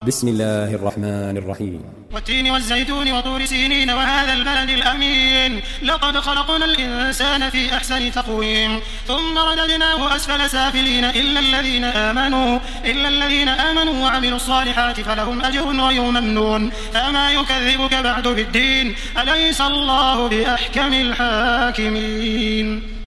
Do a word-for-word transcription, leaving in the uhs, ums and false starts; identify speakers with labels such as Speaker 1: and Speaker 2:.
Speaker 1: بسم الله الرحمن الرحيم.
Speaker 2: والتين والزيتون وطور سينين وهذا البلد الأمين لقد خلقنا الإنسان في أحسن تقويم ثم رددناه أسفل سافلين إلا الذين آمنوا إلا الذين آمنوا وعملوا الصالحات فلهم أجر غير ممنون. فما يكذبك بعد بالدين أليس الله بأحكم الحاكمين.